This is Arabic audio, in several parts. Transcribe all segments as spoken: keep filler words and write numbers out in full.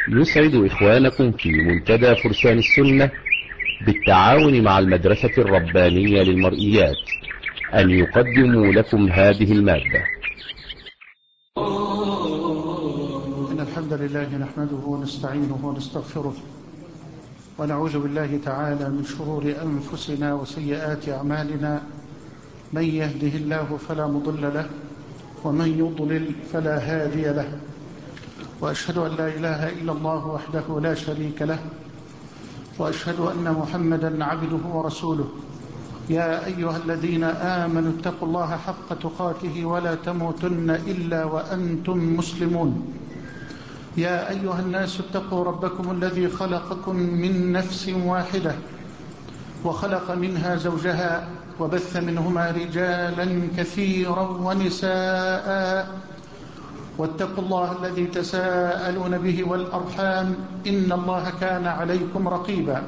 يسعد إخوانكم في منتدى فرسان السنة بالتعاون مع المدرسة الربانية للمرئيات أن يقدموا لكم هذه المادة. إن الحمد لله نحمده ونستعينه ونستغفره ونعوذ بالله تعالى من شرور أنفسنا وسيئات أعمالنا. من يهده الله فلا مضل له ومن يضلل فلا هادي له، وأشهد أن لا إله إلا الله وحده لا شريك له، وأشهد أن محمدا عبده ورسوله. يا أيها الذين آمنوا اتقوا الله حق تقاته ولا تموتن إلا وأنتم مسلمون. يا أيها الناس اتقوا ربكم الذي خلقكم من نفس واحدة وخلق منها زوجها وبث منهما رجالا كثيرا ونساء، واتقوا الله الذي تساءلون به والأرحام إن الله كان عليكم رقيبا.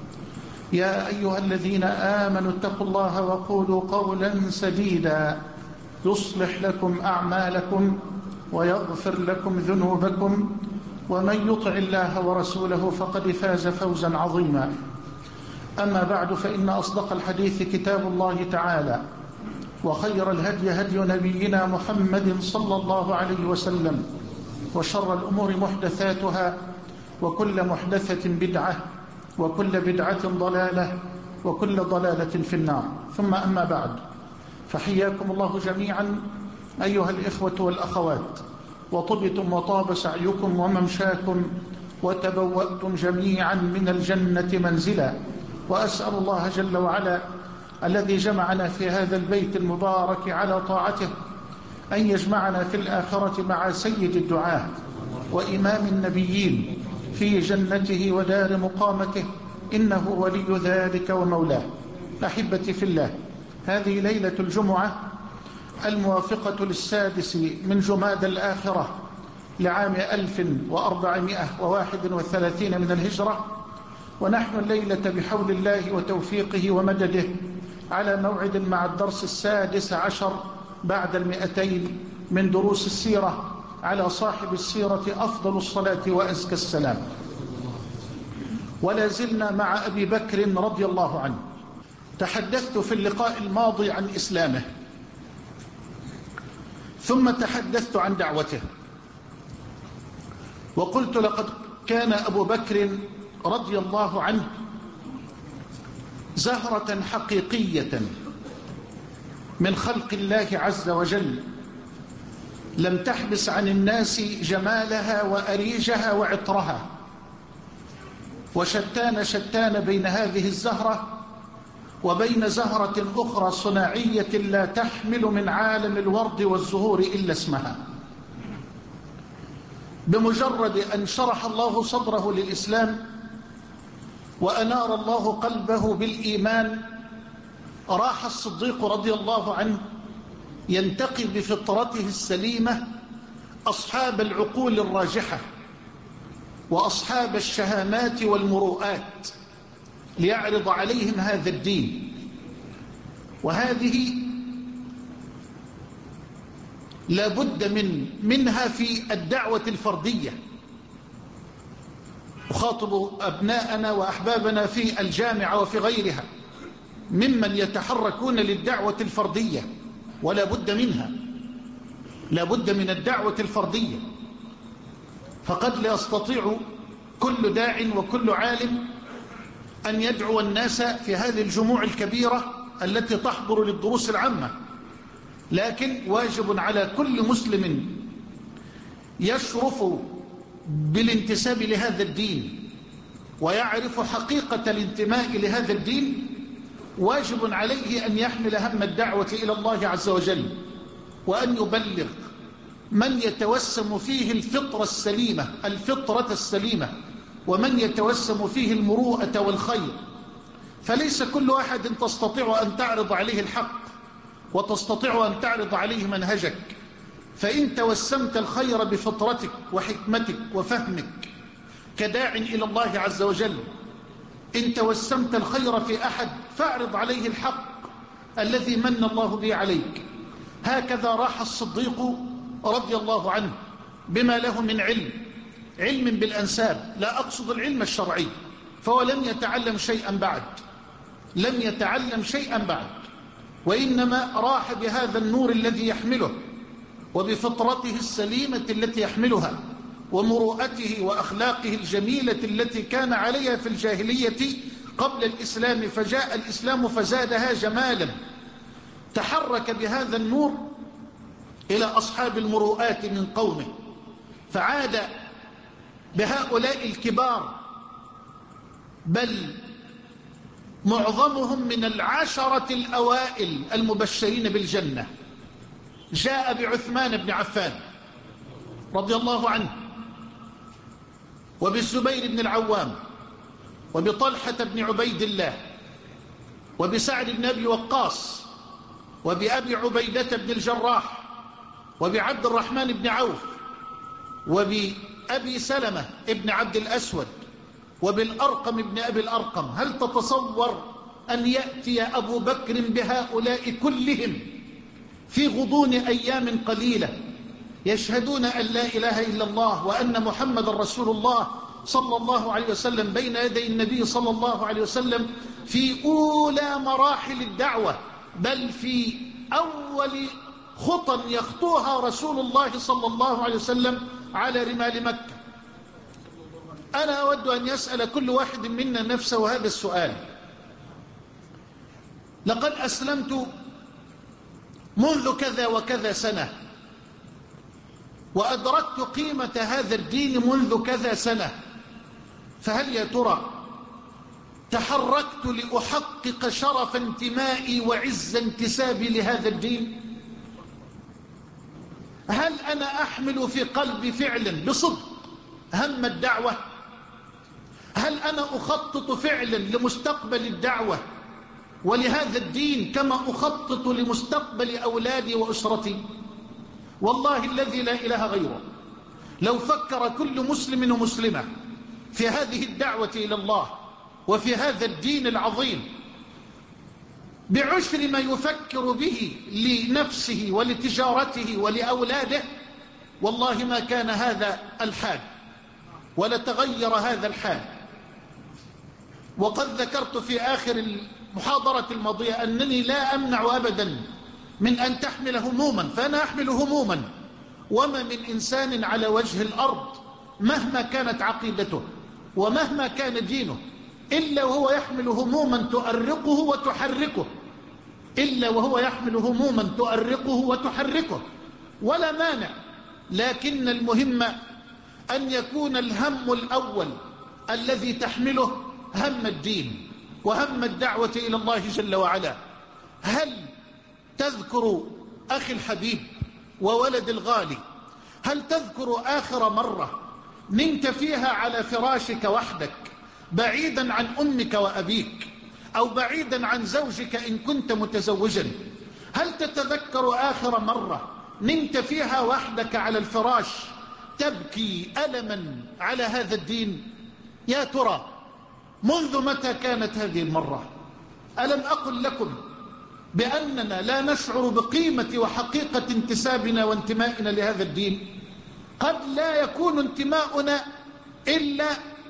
يا أيها الذين آمنوا اتقوا الله وقولوا قولا سديدا يصلح لكم أعمالكم ويغفر لكم ذنوبكم، ومن يطع الله ورسوله فقد فاز فوزا عظيما. أما بعد، فإن أصدق الحديث كتاب الله تعالى، وخير الهدي هدي نبينا محمد صلى الله عليه وسلم، وشر الأمور محدثاتها، وكل محدثة بدعة، وكل بدعة ضلالة، وكل ضلالة في النار. ثم أما بعد، فحياكم الله جميعا أيها الإخوة والأخوات، وطبتم وطاب سعيكم وممشاكم، وتبوأتم جميعا من الجنة منزلا. وأسأل الله جل وعلا الذي جمعنا في هذا البيت المبارك على طاعته أن يجمعنا في الآخرة مع سيد الدعاة وإمام النبيين في جنته ودار مقامته، إنه ولي ذلك ومولاه. أحبتي في الله، هذه ليلة الجمعة الموافقة للسادس من جماد الآخرة لعام ألف وأربعمائة وواحد وثلاثين من الهجرة، ونحن الليلة بحول الله وتوفيقه ومدده على موعد مع الدرس السادس عشر بعد المئتين من دروس السيرة على صاحب السيرة أفضل الصلاة وأزكى السلام. ولا زلنا مع أبي بكر رضي الله عنه. تحدثت في اللقاء الماضي عن إسلامه، ثم تحدثت عن دعوته، وقلت لقد كان أبو بكر رضي الله عنه زهرة حقيقية من خلق الله عز وجل، لم تحبس عن الناس جمالها وأريجها وعطرها، وشتان شتان بين هذه الزهرة وبين زهرة أخرى صناعية لا تحمل من عالم الورد والزهور إلا اسمها. بمجرد أن شرح الله صدره للإسلام وأنار الله قلبه بالإيمان، راح الصديق رضي الله عنه ينتقي بفطرته السليمة أصحاب العقول الراجحة وأصحاب الشهامات والمروءات ليعرض عليهم هذا الدين. وهذه لا بد من منها في الدعوة الفردية. أخاطب أبناءنا وأحبابنا في الجامعة وفي غيرها ممن يتحركون للدعوة الفردية، ولا بد منها، لا بد من الدعوة الفردية. فقد لا يستطيع كل داع وكل عالم أن يدعو الناس في هذه الجموع الكبيرة التي تحضر للدروس العامة، لكن واجب على كل مسلم يشرف بالانتساب لهذا الدين ويعرف حقيقة الانتماء لهذا الدين، واجب عليه أن يحمل هم الدعوة إلى الله عز وجل، وأن يبلغ من يتوسم فيه الفطرة السليمة الفطرة السليمة ومن يتوسم فيه المروءة والخير. فليس كل واحد تستطيع أن تعرض عليه الحق وتستطيع أن تعرض عليه منهجك، فإن توسمت الخير بفطرتك وحكمتك وفهمك كداع إلى الله عز وجل، إن توسمت الخير في أحد فاعرض عليه الحق الذي من الله به عليك. هكذا راح الصديق رضي الله عنه بما له من علم علم بالأنساب، لا أقصد العلم الشرعي، فهو لم يتعلم شيئا بعد، لم يتعلم شيئا بعد، وإنما راح بهذا النور الذي يحمله وبفطرته السليمة التي يحملها ومروءته وأخلاقه الجميلة التي كان عليها في الجاهلية قبل الإسلام، فجاء الإسلام فزادها جمالا. تحرك بهذا النور إلى أصحاب المروءات من قومه، فعاد بهؤلاء الكبار، بل معظمهم من العشرة الأوائل المبشرين بالجنة. جاء بعثمان بن عفان رضي الله عنه، وبالزبير بن العوام، وبطلحة بن عبيد الله، وبسعد بن أبي وقاص، وبأبي عبيدة بن الجراح، وبعبد الرحمن بن عوف، وبأبي سلمة بن عبد الأسود، وبالأرقم بن أبي الأرقم. هل تتصور أن يأتي أبو بكر بهؤلاء كلهم في غضون أيام قليلة يشهدون أن لا إله إلا الله وأن محمد رسول الله صلى الله عليه وسلم بين يدي النبي صلى الله عليه وسلم في أولى مراحل الدعوة، بل في أول خطى يخطوها رسول الله صلى الله عليه وسلم على رمال مكة؟ أنا أود أن يسأل كل واحد منا نفسه هذا السؤال: لقد أسلمت منذ كذا وكذا سنة، وأدركت قيمة هذا الدين منذ كذا سنة، فهل يا ترى تحركت لأحقق شرف انتمائي وعز انتسابي لهذا الدين؟ هل أنا أحمل في قلبي فعلا بصدق هم الدعوة؟ هل أنا أخطط فعلا لمستقبل الدعوة ولهذا الدين كما أخطط لمستقبل أولادي وأسرتي؟ والله الذي لا إله غيره، لو فكر كل مسلم ومسلمة في هذه الدعوة إلى الله وفي هذا الدين العظيم بعشر ما يفكر به لنفسه ولتجارته ولأولاده، والله ما كان هذا الحال ولتغير هذا الحال. وقد ذكرت في آخر المحاضرة الماضية أنني لا أمنع أبدا من أن تحمل هموما، فأنا أحمل هموما، وما من إنسان على وجه الأرض مهما كانت عقيدته ومهما كان دينه إلا وهو يحمل هموما تؤرقه وتحركه، إلا وهو يحمل هموما تؤرقه وتحركه، ولا مانع. لكن المهم أن يكون الهم الأول الذي تحمله هم الدين وهم الدعوة إلى الله جل وعلا. هل تذكر أخي الحبيب وولد الغالي، هل تذكر آخر مرة نمت فيها على فراشك وحدك بعيدا عن أمك وأبيك أو بعيدا عن زوجك إن كنت متزوجا؟ هل تتذكر آخر مرة نمت فيها وحدك على الفراش تبكي ألما على هذا الدين؟ يا ترى منذ متى كانت هذه المرة؟ ألم أقل لكم بأننا لا نشعر بقيمة وحقيقة انتسابنا وانتمائنا لهذا الدين؟ قد لا يكون انتماؤنا إلا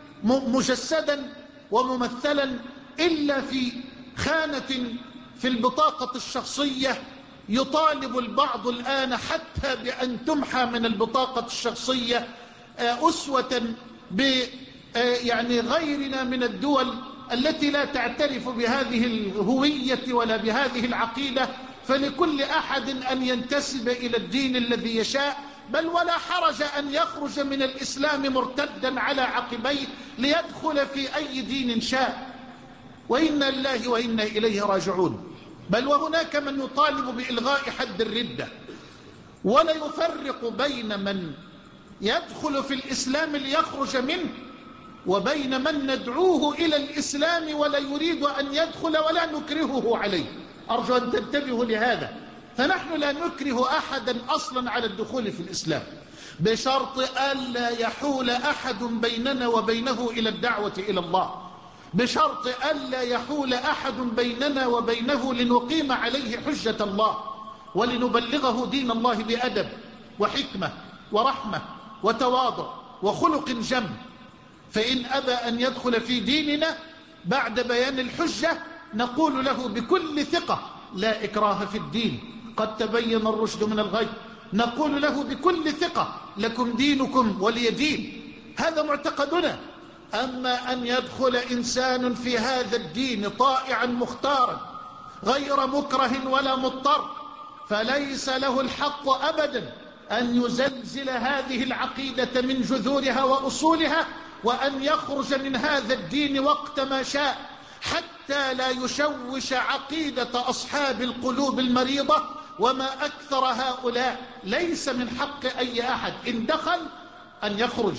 مجسدا وممثلا إلا في خانة في البطاقة الشخصية. يطالب البعض الآن حتى بأن تمحى من البطاقة الشخصية أسوة ب يعني غيرنا من الدول التي لا تعترف بهذه الهوية ولا بهذه العقيدة، فلكل أحد أن ينتسب إلى الدين الذي يشاء، بل ولا حرج أن يخرج من الإسلام مرتدا على عقبيه ليدخل في أي دين شاء. وإنا لله وإنا إليه راجعون. بل وهناك من يطالب بإلغاء حد الردة، ولا يفرق بين من يدخل في الإسلام ليخرج منه وبين من ندعوه إلى الإسلام ولا يريد أن يدخل ولا نكرهه عليه. أرجو أن تنتبهوا لهذا. فنحن لا نكره أحدا أصلا على الدخول في الإسلام، بشرط ألا يحول أحد بيننا وبينه إلى الدعوة إلى الله، بشرط ألا يحول أحد بيننا وبينه لنقيم عليه حجة الله ولنبلغه دين الله بأدب وحكمة ورحمة وتواضع وخلق جم، فإن أبى أن يدخل في ديننا بعد بيان الحجة نقول له بكل ثقة لا إكراه في الدين، قد تبين الرشد من الغي. نقول له بكل ثقة لكم دينكم ولي دين، هذا معتقدنا. أما أن يدخل إنسان في هذا الدين طائعا مختارا غير مكره ولا مضطر، فليس له الحق أبدا أن يزلزل هذه العقيدة من جذورها وأصولها، وأن يخرج من هذا الدين وقت ما شاء، حتى لا يشوش عقيدة أصحاب القلوب المريضة. وما أكثر هؤلاء. ليس من حق أي أحد إن دخل أن يخرج.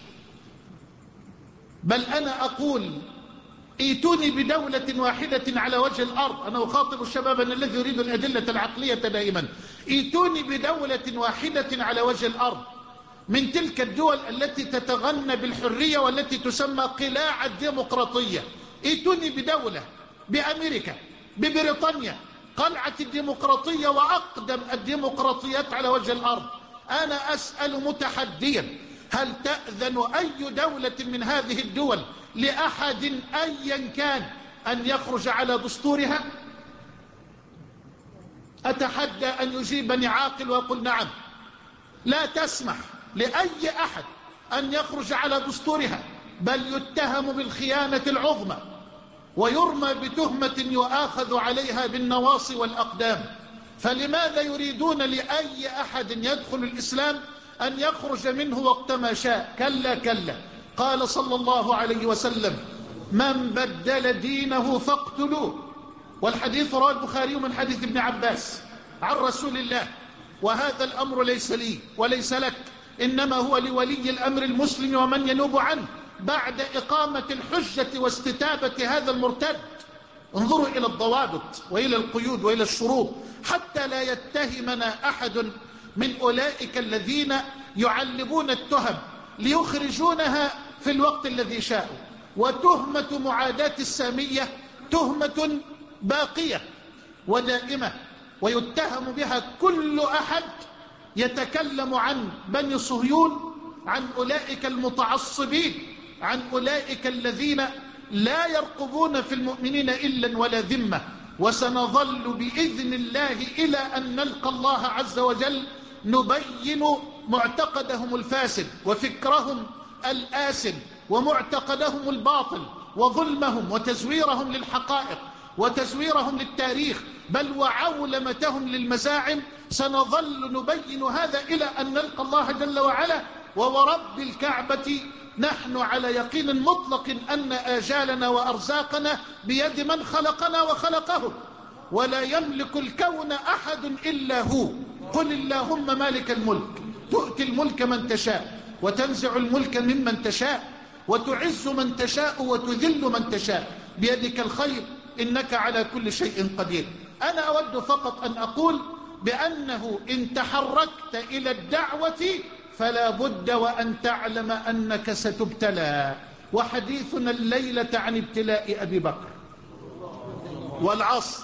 بل أنا أقول ايتوني بدولة واحدة على وجه الأرض، أنا أخاطب الشباب الذي يريد الأدلة العقلية دائما، ايتوني بدولة واحدة على وجه الأرض من تلك الدول التي تتغنى بالحرية والتي تسمى قلاع الديمقراطية. ايتوني بدولة، بأمريكا، ببريطانيا، قلعة الديمقراطية وأقدم الديمقراطيات على وجه الأرض. أنا أسأل متحديا، هل تأذن أي دولة من هذه الدول لأحد أيا كان أن يخرج على دستورها؟ أتحدى أن يجيبني عاقل ويقول نعم. لا تسمح لأي أحد أن يخرج على دستورها، بل يتهم بالخيانة العظمى ويرمى بتهمة يؤاخذ عليها بالنواصي والأقدام. فلماذا يريدون لأي أحد يدخل الإسلام أن يخرج منه وقت ما شاء؟ كلا كلا. قال صلى الله عليه وسلم: من بدل دينه فاقتلوه. والحديث رواه البخاري من حديث ابن عباس عن رسول الله. وهذا الأمر ليس لي وليس لك، إنما هو لولي الأمر المسلم ومن ينوب عنه بعد إقامة الحجة واستتابة هذا المرتد. انظروا إلى الضوابط وإلى القيود وإلى الشروط حتى لا يتهمنا أحد من أولئك الذين يعلبون التهم ليخرجونها في الوقت الذي شاءوا. وتهمة معاداة السامية تهمة باقية ودائمة، ويتهم بها كل أحد يتكلم عن بني صهيون، عن أولئك المتعصبين، عن أولئك الذين لا يرقبون في المؤمنين إلا ولا ذمة. وسنظل بإذن الله إلى أن نلقى الله عز وجل نبين معتقدهم الفاسد وفكرهم الآسن ومعتقدهم الباطل وظلمهم وتزويرهم للحقائق وتزويرهم للتاريخ، بل وعولمتهم للمزاعم. سنظل نبين هذا إلى أن نلقى الله جل وعلا. وورب الكعبة نحن على يقين مطلق أن آجالنا وأرزاقنا بيد من خلقنا وخلقه، ولا يملك الكون أحد إلا هو. قل اللهم مالك الملك تؤتي الملك من تشاء وتنزع الملك ممن تشاء وتعز من تشاء وتذل من تشاء، بيدك الخير إنك على كل شيء قدير. أنا أود فقط أن أقول بأنه إن تحركت إلى الدعوة فلا بد وأن تعلم أنك ستبتلى. وحديثنا الليلة عن ابتلاء أبي بكر والعصر.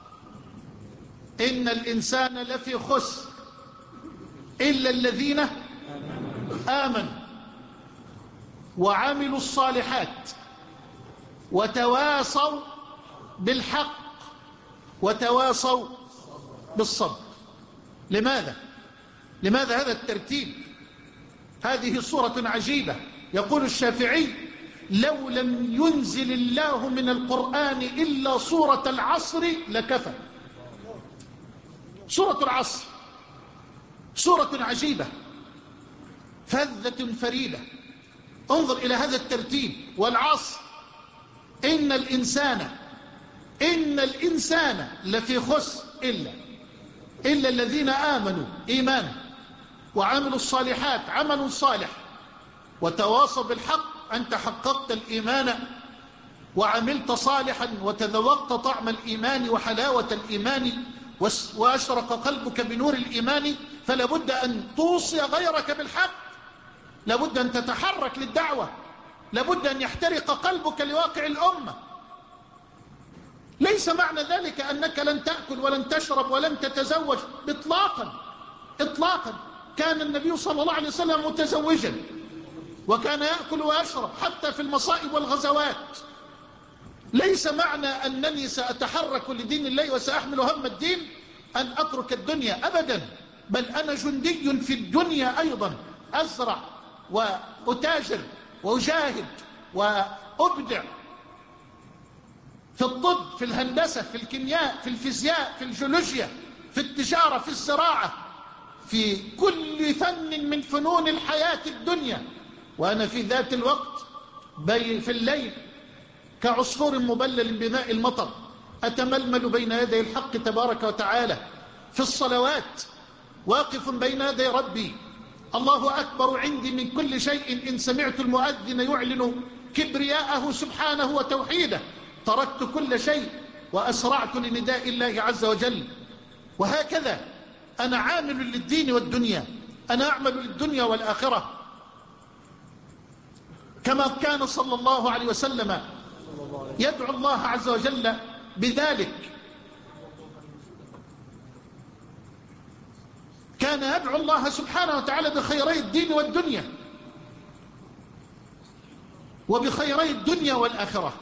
إن الإنسان لفي خسر إلا الذين آمنوا وعملوا الصالحات وتواصوا بالحق وتواصوا بالصبر. لماذا؟ لماذا هذا الترتيب؟ هذه صورة عجيبة. يقول الشافعي: لو لم ينزل الله من القرآن إلا صورة العصر لكفى. صورة العصر صورة عجيبة فذة فريدة. انظر إلى هذا الترتيب: والعصر إن الإنسان إن الإنسان لفي خسر إلا إلا الذين آمنوا إيمانا وعملوا الصالحات عمل صالح وتواصوا بالحق. أنت حققت الإيمان وعملت صالحا وتذوقت طعم الإيمان وحلاوة الإيمان وأشرق قلبك بنور الإيمان، فلا بد أن توصي غيرك بالحق، لا بد أن تتحرك للدعوة، لا بد أن يحترق قلبك لواقع الأمة. ليس معنى ذلك أنك لن تأكل ولن تشرب ولن تتزوج إطلاقا إطلاقا. كان النبي صلى الله عليه وسلم متزوجا وكان يأكل ويشرب حتى في المصائب والغزوات. ليس معنى أنني سأتحرك لدين الله وسأحمل هم الدين أن أترك الدنيا أبدا، بل أنا جندي في الدنيا أيضا، أزرع وأتاجر وأجاهد وأبدع في الطب، في الهندسة، في الكيمياء، في الفيزياء، في الجيولوجيا، في التجارة، في الزراعة، في كل فن من فنون الحياة الدنيا، وأنا في ذات الوقت بي في الليل كعصفور مبلل بماء المطر أتململ بين يدي الحق تبارك وتعالى، في الصلوات واقف بين يدي ربي، الله أكبر عندي من كل شيء. إن سمعت المؤذن يعلن كبرياءه سبحانه وتوحيده تركت كل شيء وأسرعت لنداء الله عز وجل. وهكذا أنا عامل للدين والدنيا، أنا أعمل للدنيا والآخرة، كما كان صلى الله عليه وسلم يدعو الله عز وجل بذلك. كان يدعو الله سبحانه وتعالى بخيري الدين والدنيا، وبخيري الدنيا والآخرة.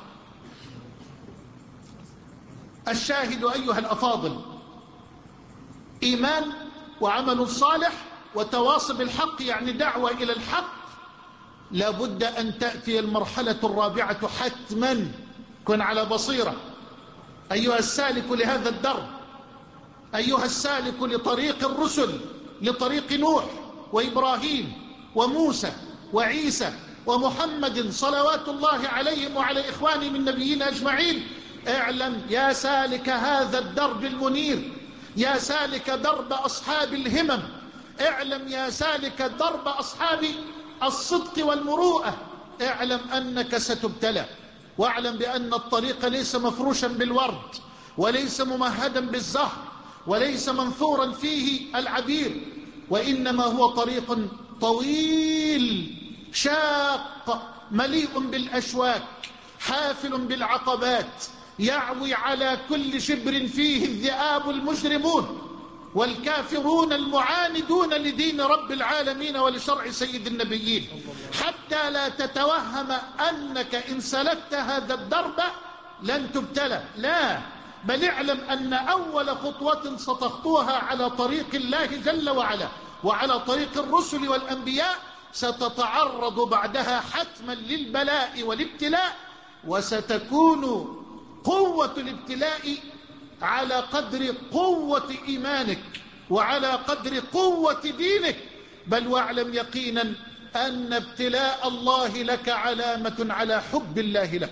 الشاهد أيها الأفاضل، إيمان وعمل صالح وتواصي بالحق، يعني دعوة إلى الحق، لابد أن تأتي المرحلة الرابعة حتما. كن على بصيرة أيها السالك لهذا الدرب، أيها السالك لطريق الرسل، لطريق نوح وإبراهيم وموسى وعيسى ومحمد صلوات الله عليهم وعلى إخوانهم النبيين أجمعين. اعلم يا سالك هذا الدرب المنير، يا سالك درب أصحاب الهمم، اعلم يا سالك درب أصحاب الصدق والمروءة، اعلم أنك ستبتلى، واعلم بأن الطريق ليس مفروشا بالورد، وليس ممهدا بالزهر، وليس منثورا فيه العبير، وإنما هو طريق طويل شاق مليء بالأشواك حافل بالعقبات، يعوي على كل شبر فيه الذئاب المجرمون والكافرون المعاندون لدين رب العالمين ولشرع سيد النبيين، حتى لا تتوهم أنك إن سلكت هذا الدرب لن تبتلى، لا، بل اعلم أن أول خطوة ستخطوها على طريق الله جل وعلا وعلى طريق الرسل والأنبياء ستتعرض بعدها حتما للبلاء والابتلاء، وستكون قوة الابتلاء على قدر قوة إيمانك وعلى قدر قوة دينك. بل واعلم يقينا أن ابتلاء الله لك علامة على حب الله لك.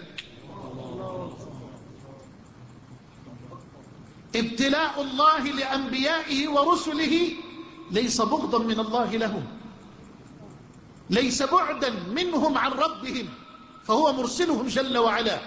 ابتلاء الله لأنبيائه ورسله ليس بغضا من الله لهم، ليس بعدا منهم عن ربهم، فهو مرسلهم جل وعلا،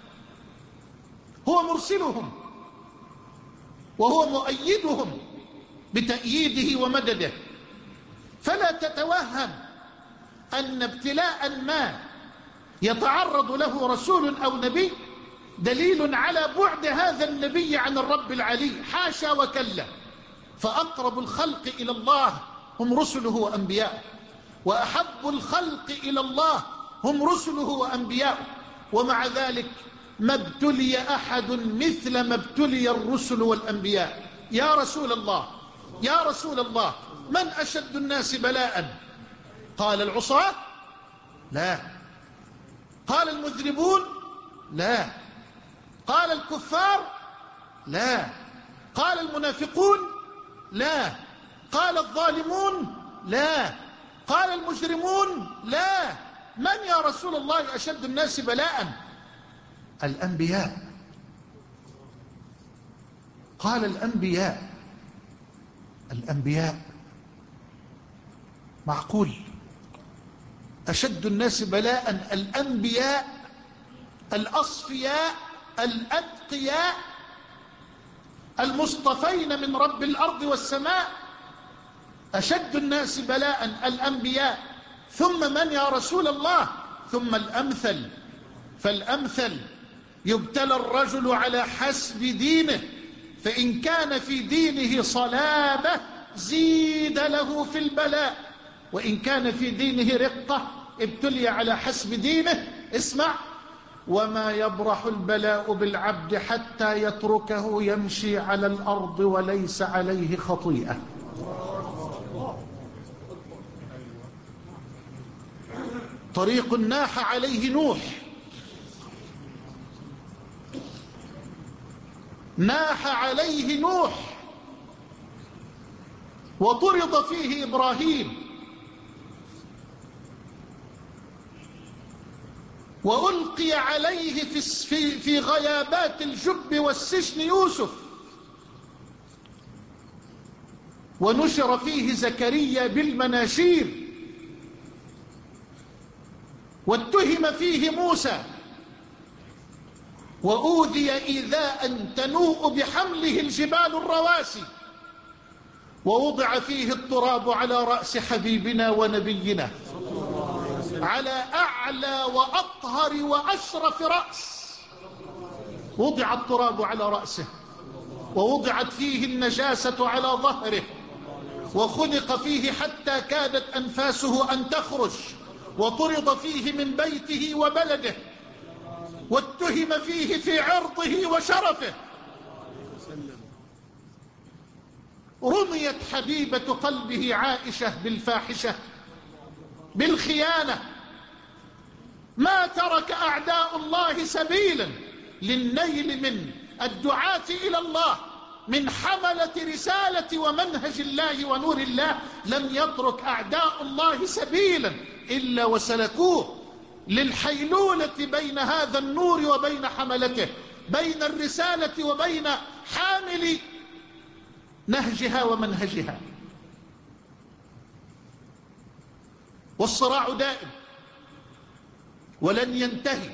هو مرسلهم وهو مؤيدهم بتأييده ومدده. فلا تتوهم أن ابتلاء ما يتعرض له رسول أو نبي دليل على بعد هذا النبي عن الرب العلي، حاشا وكلا، فأقرب الخلق إلى الله هم رسله وأنبياؤه، وأحب الخلق إلى الله هم رسله وأنبياؤه، ومع ذلك ما ابتلي أحد مثل ما ابتلي الرسل والأنبياء. يا رسول الله يا رسول الله من أشد الناس بلاء؟ قال العصاة؟ لا. قال المذنبون؟ لا. قال الكفار؟ لا. قال المنافقون؟ لا. قال الظالمون؟ لا. قال المجرمون؟ لا. من يا رسول الله أشد الناس بلاء؟ الأنبياء. قال الأنبياء. الأنبياء معقول أشد الناس بلاء الأنبياء الأصفياء الأتقياء المصطفين من رب الأرض والسماء، أشد الناس بلاء الأنبياء، ثم من يا رسول الله؟ ثم الأمثل فالأمثل. يبتلى الرجل على حسب دينه، فإن كان في دينه صلابة زيد له في البلاء، وإن كان في دينه رقة ابتلي على حسب دينه. اسمع: وما يبرح البلاء بالعبد حتى يتركه يمشي على الأرض وليس عليه خطيئة. طريق ناح عليه نوح، ناح عليه نوح وطرد فيه إبراهيم، وألقي عليه في, في غيابات الجب والسجن يوسف، ونشر فيه زكريا بالمناشير، واتهم فيه موسى، وأوذي إيذاء تنوء بحمله الجبال الرواسي، ووضع فيه التراب على رأس حبيبنا ونبينا، على أعلى وأطهر وأشرف رأس وضع التراب على رأسه، ووضعت فيه النجاسة على ظهره، وخلق فيه حتى كادت أنفاسه أن تخرج، وطرد فيه من بيته وبلده، واتهم فيه في عرضه وشرفه. رميت حبيبة قلبه عائشة بالفاحشة، بالخيانة. ما ترك أعداء الله سبيلا للنيل من الدعاة إلى الله، من حملة رسالة ومنهج الله ونور الله، لم يترك أعداء الله سبيلا إلا وسلكوه للحيلولة بين هذا النور وبين حملته، بين الرسالة وبين حامل نهجها ومنهجها. والصراع دائم ولن ينتهي،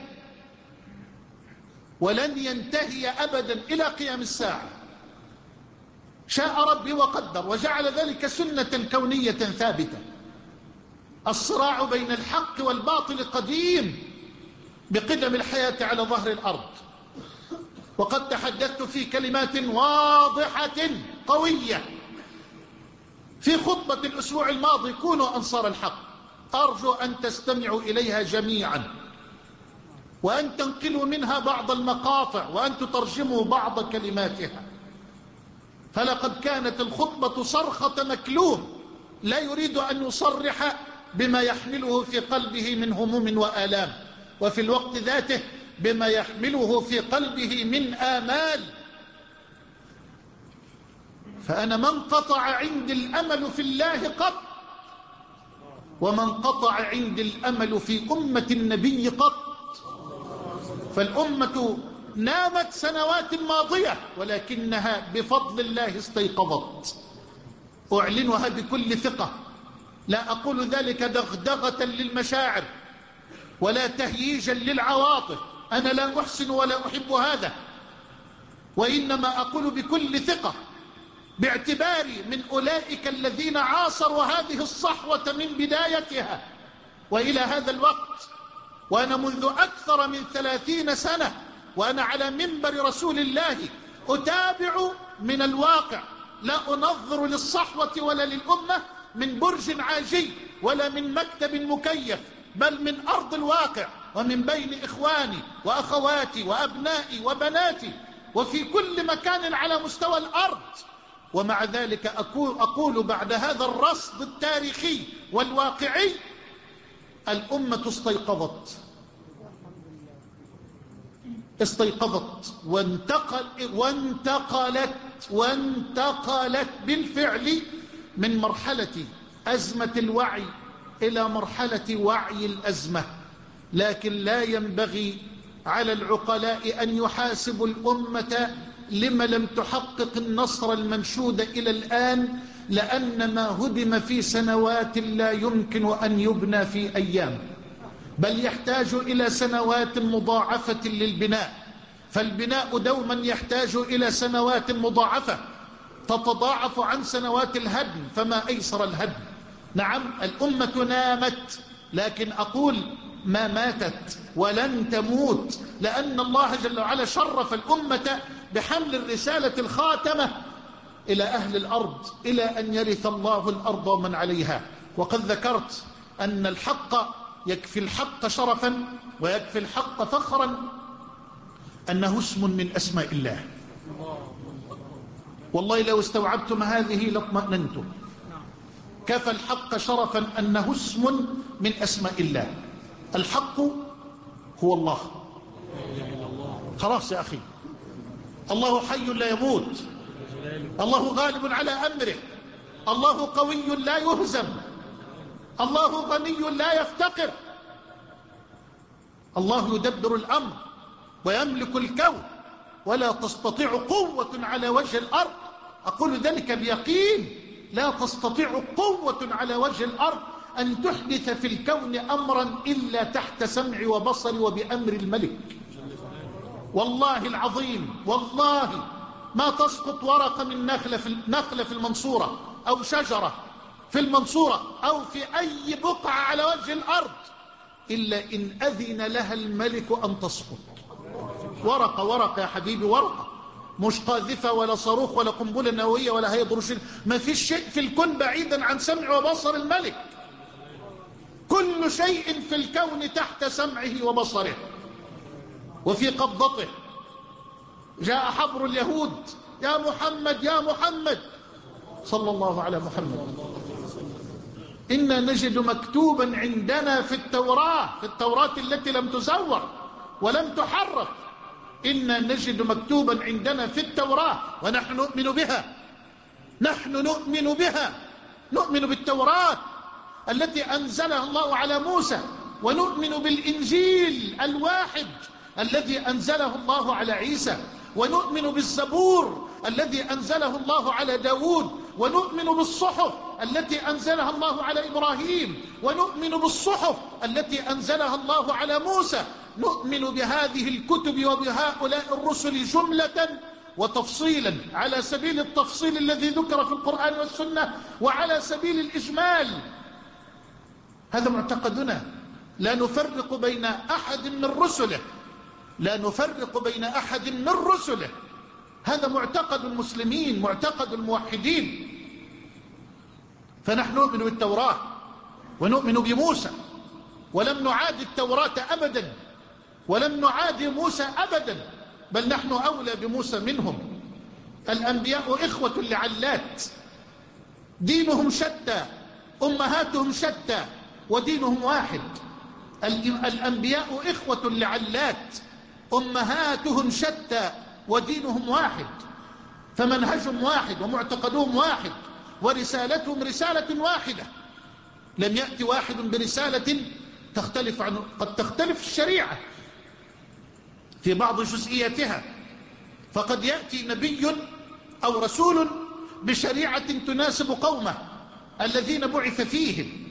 ولن ينتهي أبدا إلى قيام الساعة. شاء ربي وقدر وجعل ذلك سنة كونية ثابتة. الصراع بين الحق والباطل قديم بقدم الحياة على ظهر الأرض. وقد تحدثت في كلمات واضحة قوية في خطبة الأسبوع الماضي: كونوا أنصار الحق. أرجو أن تستمعوا إليها جميعا، وأن تنقلوا منها بعض المقاطع، وأن تترجموا بعض كلماتها، فلقد كانت الخطبة صرخة مكلوم لا يريد أن يصرح بما يحمله في قلبه من هموم وآلام، وفي الوقت ذاته بما يحمله في قلبه من آمال. فأنا ما انقطع عندي الأمل في الله قط، وما انقطع عندي الأمل في أمة النبي قط. فالأمة نامت سنوات ماضية، ولكنها بفضل الله استيقظت. أعلنها بكل ثقة، لا أقول ذلك دغدغة للمشاعر ولا تهييجا للعواطف، أنا لا أحسن ولا أحب هذا، وإنما أقول بكل ثقة باعتباري من أولئك الذين عاصروا هذه الصحوة من بدايتها وإلى هذا الوقت. وأنا منذ أكثر من ثلاثين سنة وأنا على منبر رسول الله أتابع من الواقع، لا أنظر للصحوة ولا للأمة من برج عاجي ولا من مكتب مكيف، بل من أرض الواقع، ومن بين إخواني وأخواتي وأبنائي وبناتي، وفي كل مكان على مستوى الأرض. ومع ذلك أقول, أقول بعد هذا الرصد التاريخي والواقعي: الأمة استيقظت، استيقظت وانتقل وانتقلت وانتقلت بالفعل من مرحلة أزمة الوعي إلى مرحلة وعي الأزمة. لكن لا ينبغي على العقلاء أن يحاسبوا الأمة لما لم تحقق النصر المنشود إلى الآن، لأن ما هدم في سنوات لا يمكن أن يبنى في أيام، بل يحتاج إلى سنوات مضاعفة للبناء. فالبناء دوما يحتاج إلى سنوات مضاعفة تتضاعف عن سنوات الهدم، فما أيسر الهدم. نعم الأمة نامت، لكن أقول ما ماتت ولن تموت، لأن الله جل وعلا شرف الأمة بحمل الرسالة الخاتمة إلى أهل الأرض، إلى أن يرث الله الأرض ومن عليها. وقد ذكرت أن الحق يكفي الحق شرفا ويكفي الحق فخرا أنه اسم من أسماء الله. والله لو استوعبتم هذه لاطمأننتم. كفى الحق شرفا أنه اسم من أسماء الله. الحق هو الله. خلاص يا أخي، الله حي لا يموت، الله غالب على أمره، الله قوي لا يهزم، الله غني لا يفتقر، الله يدبر الأمر ويملك الكون، ولا تستطيع قوة على وجه الأرض، أقول ذلك بيقين، لا تستطيع قوة على وجه الأرض أن تحدث في الكون أمرا إلا تحت سمع وبصر وبأمر الملك. والله العظيم، والله ما تسقط ورقة من نخلة في, نخلة في المنصورة أو شجرة في المنصورة أو في أي بقعة على وجه الأرض إلا إن أذن لها الملك أن تسقط. ورقة ورقة يا حبيبي، ورقة، مش قاذفة ولا صاروخ ولا قنبلة نووية ولا هيدروجين، ما فيش شيء في الكون بعيدا عن سمع وبصر الملك. كل شيء في الكون تحت سمعه وبصره وفي قبضته. جاء حبر اليهود: يا محمد يا محمد، صلى الله على محمد، إنا نجد مكتوبا عندنا في التوراة، في التوراة التي لم تزور ولم تحرف، إنا نجد مكتوبا عندنا في التوراة ونحن نؤمن بها، نحن نؤمن بها، نؤمن بالتوراة التي أنزلها الله على موسى، ونؤمن بالإنجيل الواحد الذي أنزله الله على عيسى، ونؤمن بالزبور الذي أنزله الله على داود، ونؤمن بالصحف التي أنزلها الله على إبراهيم، ونؤمن بالصحف التي أنزلها الله على موسى. نؤمن بهذه الكتب وبهؤلاء الرسل جملة وتفصيلا، على سبيل التفصيل الذي ذكر في القرآن والسنة، وعلى سبيل الإجمال. هذا معتقدنا، لا نفرق بين أحد من رسله، لا نفرق بين أحد من رسله. هذا معتقد المسلمين، معتقد الموحدين. فنحن نؤمن بالتوراة ونؤمن بموسى، ولم نعادي التوراة أبدا، ولم نعادي موسى أبدا، بل نحن أولى بموسى منهم. الأنبياء إخوة لعلات، دينهم شتى، أمهاتهم شتى، ودينهم واحد. الأنبياء إخوة لعلات، أمهاتهم شتى، ودينهم واحد، فمنهجهم واحد ومعتقدهم واحد ورسالتهم رسالة واحدة. لم يأتي واحد برسالة تختلف عنه. قد تختلف الشريعة في بعض جزئياتها، فقد يأتي نبي أو رسول بشريعة تناسب قومه الذين بعث فيهم،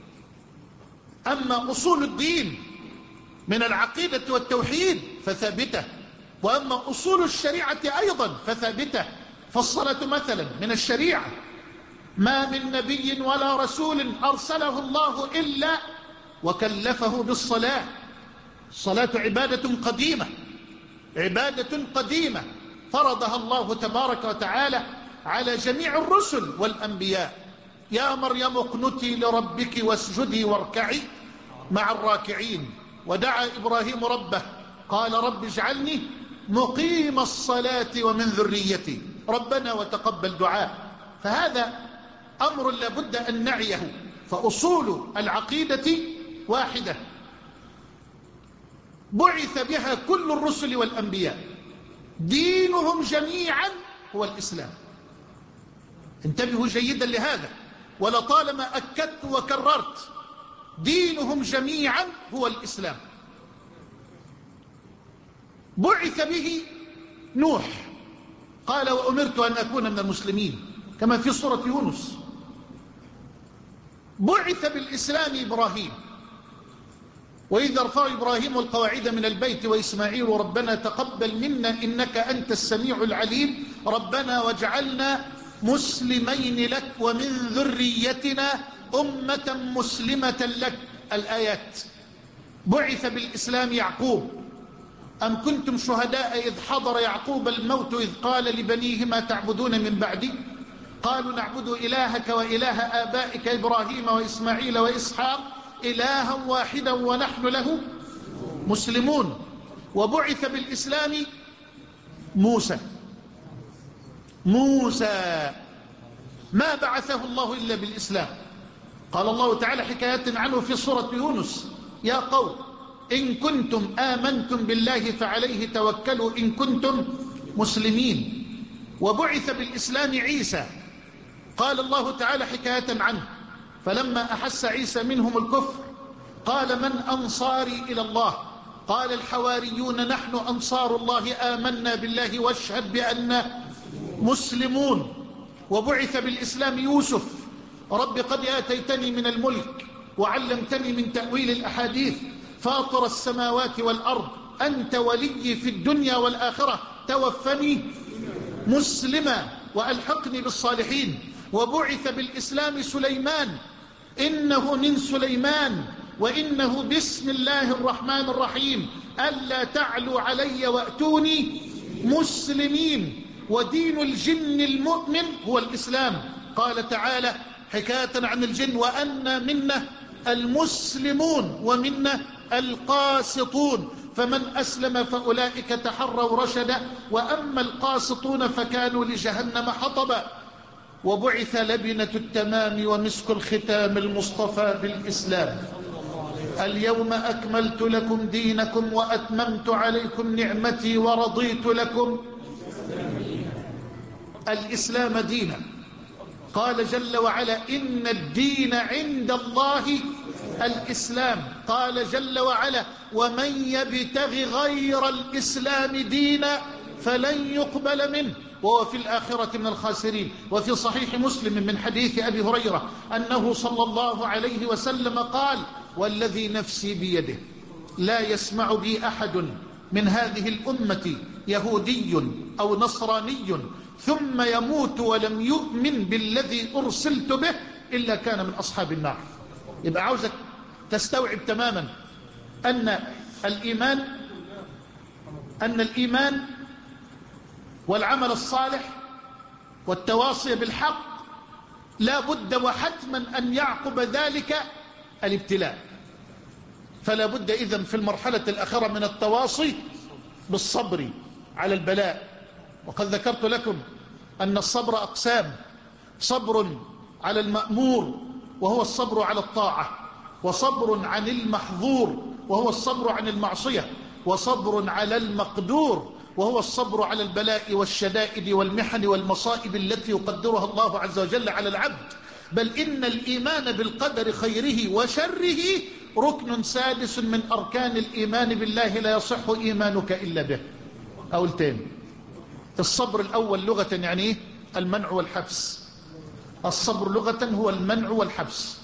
أما أصول الدين من العقيدة والتوحيد فثابتة، وأما أصول الشريعة أيضا فثابتة. فالصلاة مثلا من الشريعة، ما من نبي ولا رسول أرسله الله إلا وكلفه بالصلاة. الصلاة عبادة قديمة، عبادة قديمة فرضها الله تبارك وتعالى على جميع الرسل والأنبياء. يا مريم اقنتي لربك واسجدي واركعي مع الراكعين. ودعا إبراهيم ربه قال رب اجعلني مقيم الصلاة ومن ذريتي ربنا وتقبل دعاء. فهذا أمر لابد أن نعيه. فأصول العقيدة واحدة بعث بها كل الرسل والأنبياء، دينهم جميعا هو الإسلام. انتبهوا جيدا لهذا، ولطالما أكدت وكررت، دينهم جميعا هو الإسلام. بعث به نوح، قال وأمرت أن أكون من المسلمين، كما في سورة يونس. بعث بالإسلام إبراهيم، وإذ رفع إبراهيم القواعد من البيت وإسماعيل ربنا تقبل منا إنك أنت السميع العليم ربنا واجعلنا مسلمين لك ومن ذريتنا أمة مسلمة لك. الآيات. بعث بالإسلام يعقوب، أم كنتم شهداء إذ حضر يعقوب الموت إذ قال لبنيه ما تعبدون من بعدي قالوا نعبد إلهك وإله آبائك إبراهيم وإسماعيل وإسحاق إلها واحدا ونحن له مسلمون. وبعث بالإسلام موسى موسى ما بعثه الله إلا بالإسلام. قال الله تعالى حكاية عنه في سورة يونس: يا قوم إن كنتم آمنتم بالله فعليه توكلوا إن كنتم مسلمين. وبعث بالإسلام عيسى. قال الله تعالى حكاية عنه: فلما أحس عيسى منهم الكفر قال من أنصاري إلى الله؟ قال الحواريون نحن أنصار الله آمنا بالله واشهد بأننا مسلمون. وبعث بالإسلام يوسف: رب قد آتيتني من الملك وعلمتني من تأويل الأحاديث فاطر السماوات والأرض أنت ولي في الدنيا والآخرة توفني مسلما وألحقني بالصالحين. وبعث بالإسلام سليمان: إنه من سليمان وإنه بسم الله الرحمن الرحيم ألا تعلوا علي وأتوني مسلمين. ودين الجن المؤمن هو الإسلام. قال تعالى حكاية عن الجن: وأنا منا المسلمون ومنا القاسطون فمن أسلم فأولئك تحروا رشدا وأما القاسطون فكانوا لجهنم حطبا. وبعث لبنة التمام ومسك الختام المصطفى بالإسلام: اليوم أكملت لكم دينكم وأتممت عليكم نعمتي ورضيت لكم الإسلام دينا. قال جل وعلا: إن الدين عند الله الإسلام. قال جل وعلا: ومن يبتغ غير الإسلام دينا فلن يقبل منه وهو في الآخرة من الخاسرين. وفي صحيح مسلم من حديث أبي هريرة أنه صلى الله عليه وسلم قال: والذي نفسي بيده لا يسمع بي أحد من هذه الأمة يهودي أو نصراني ثم يموت ولم يؤمن بالذي أرسلت به إلا كان من أصحاب النار. يبقى عاوزك تستوعب تماما أن الإيمان أن الإيمان والعمل الصالح والتواصي بالحق لا بد وحتما أن يعقب ذلك الابتلاء. فلا بد إذن في المرحلة الأخيرة من التواصي بالصبر على البلاء. وقد ذكرت لكم أن الصبر أقسام: صبر على المأمور وهو الصبر على الطاعة، وصبر عن المحظور وهو الصبر عن المعصية، وصبر على المقدور وهو الصبر على البلاء والشدائد والمحن والمصائب التي يقدرها الله عز وجل على العبد. بل إن الإيمان بالقدر خيره وشره ركن سادس من أركان الإيمان بالله لا يصح إيمانك إلا به. أقول تاني: الصبر الأول لغة يعني إيه؟ المنع والحبس. الصبر لغة هو المنع والحبس.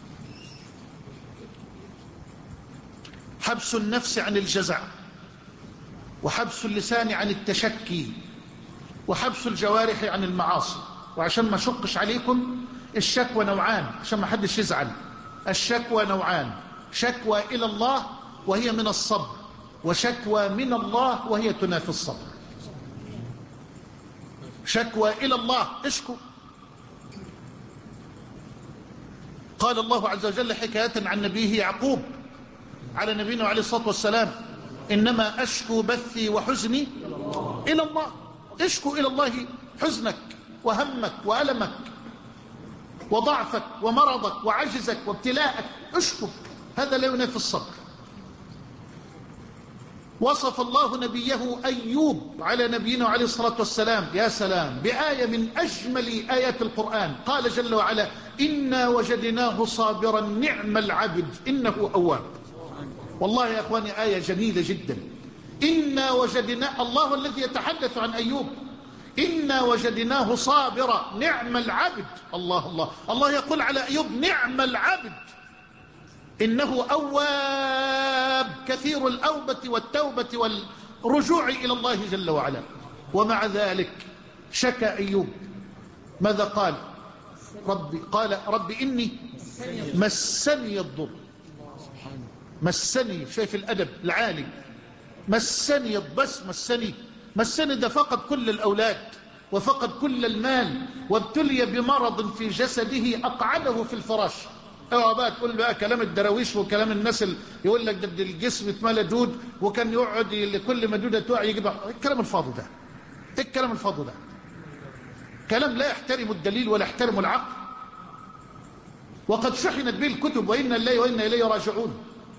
حبس النفس عن الجزع، وحبس اللسان عن التشكي، وحبس الجوارح عن المعاصي. وعشان ما شقش عليكم، الشكوى نوعان عشان ما حدش يزعل. الشكوى نوعان: شكوى إلى الله وهي من الصبر، وشكوى من الله وهي تنافي الصبر. شكوى إلى الله اشكو. قال الله عز وجل حكاية عن نبيه يعقوب على نبينا عليه الصلاة والسلام: إنما أشكو بثي وحزني إلى الله. اشكو إلى الله حزنك وهمك وألمك وضعفك ومرضك وعجزك وابتلاءك، اشكو. هذا لا ينافي الصبر. وصف الله نبيه أيوب على نبينا عليه الصلاة والسلام، يا سلام، بآية من أجمل آيات القرآن. قال جل وعلا: إنا وجدناه صابرا نعم العبد إنه أواب. والله يا أخواني آية جميلة جدا. إنا وجدناه، الله الذي يتحدث عن أيوب، إنا وجدناه صابرا نعم العبد. الله الله الله يقول على أيوب نعم العبد، إنه أواب كثير الأوبة والتوبة والرجوع إلى الله جل وعلا. ومع ذلك شكى أيوب. ماذا قال؟ ربي قال ربي إني مسني الضر. مسني، شايف الأدب العالي، مسني بس مسني مسني ده فقد كل الأولاد وفقد كل المال وابتلي بمرض في جسده أقعده في الفراش. اوعى بقى تقول بقى كلام الدراويش وكلام الناس اللي يقول لك ده الجسم اتملى دود وكان يقعد لكل ما دوده تقع يجيب الكلام الفاضي ده. ايه الكلام الفاضي ده؟ كلام لا يحترم الدليل ولا يحترم العقل، وقد شحنت به الكتب وإنا لله وإنا إليه راجعون.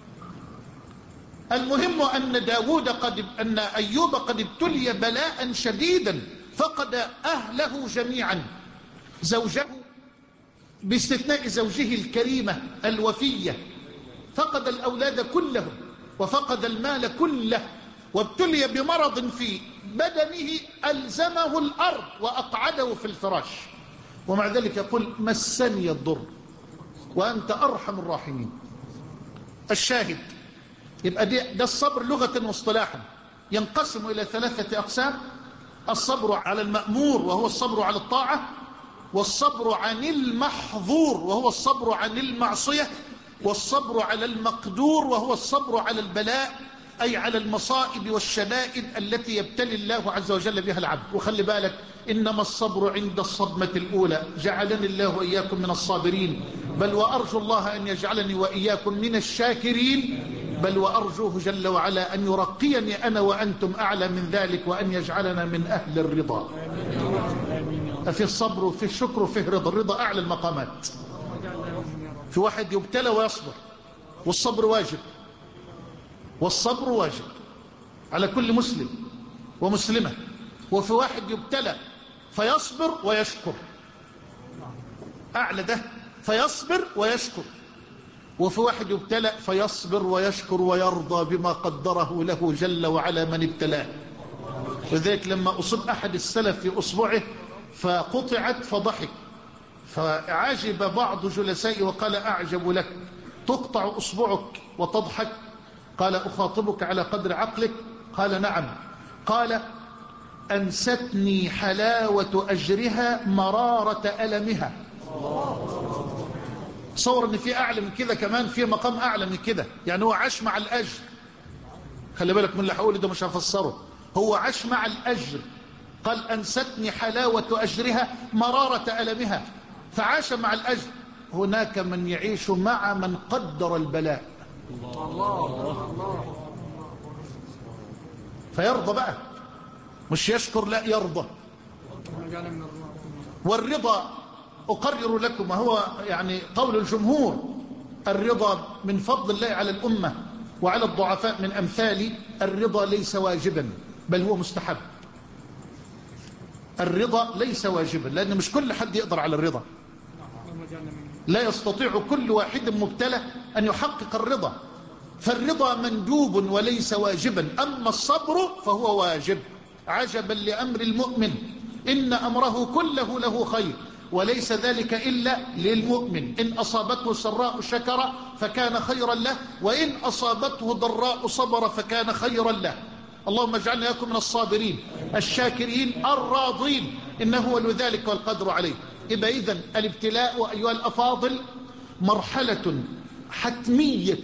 المهم أن داود قد أن أيوب قد ابتلي بلاء شديدا، فقد أهله جميعا، زوجه باستثناء زوجه الكريمة الوفية، فقد الأولاد كلهم وفقد المال كله، وابتلي بمرض في بدنه ألزمه الأرض وأقعده في الفراش، ومع ذلك يقول مسني الضر وأنت أرحم الراحمين. الشاهد يبقى ده الصبر لغة واصطلاحا ينقسم إلى ثلاثة أقسام: الصبر على المأمور وهو الصبر على الطاعة، والصبر عن المحظور وهو الصبر عن المعصية، والصبر على المقدور وهو الصبر على البلاء، أي على المصائب والشدائد التي يبتلي الله عز وجل بها العبد. وخلي بالك إنما الصبر عند الصدمة الأولى. جعلني الله وإياكم من الصابرين، بل وأرجو الله أن يجعلني وإياكم من الشاكرين، بل وأرجوه جل وعلا أن يرقيني أنا وأنتم أعلى من ذلك، وأن يجعلنا من أهل الرضا. في الصبر وفي الشكر وفي الرضا. الرضا أعلى المقامات. في واحد يبتلى ويصبر، والصبر واجب، والصبر واجب على كل مسلم ومسلمة. وفي واحد يبتلى فيصبر ويشكر، أعلى ده، فيصبر ويشكر. وفي واحد يبتلى فيصبر ويشكر ويرضى بما قدره له جل وعلا من ابتلاه. وذلك لما أصب أحد السلف في أصبعه فقطعت فضحك، فعجب بعض جلسائي وقال أعجب لك، تقطع أصبعك وتضحك؟ قال أخاطبك على قدر عقلك؟ قال نعم. قال أنستني حلاوة أجرها مرارة ألمها. صور ان في اعلى من كده، كمان في مقام اعلى من كده. يعني هو عاش مع الاجر، خلي بالك من اللي هقوله ده مش هفسره، هو عاش مع الاجر. قال انستني حلاوة اجرها مرارة ألمها، فعاش مع الاجر. هناك من يعيش مع من قدر البلاء، فيرضى بقى، مش يشكر، لا يرضى. والرضا أقرر لكم وهو يعني قول الجمهور، الرضا من فضل الله على الأمة وعلى الضعفاء من أمثالي. الرضا ليس واجبا بل هو مستحب. الرضا ليس واجبا لأن مش كل حد يقدر على الرضا، لا يستطيع كل واحد مبتلى أن يحقق الرضا، فالرضا مندوب وليس واجبا. أما الصبر فهو واجب. عجبا لأمر المؤمن إن أمره كله له خير وليس ذلك إلا للمؤمن، إن أصابته سراء شكر فكان خيرا له، وإن أصابته ضراء صبر فكان خيرا له. اللهم اجعلنا إياكم من الصابرين الشاكرين الراضين، إنه ولي ذلك والقدر عليه. يبقى إذن الابتلاء أيها الأفاضل مرحلة حتمية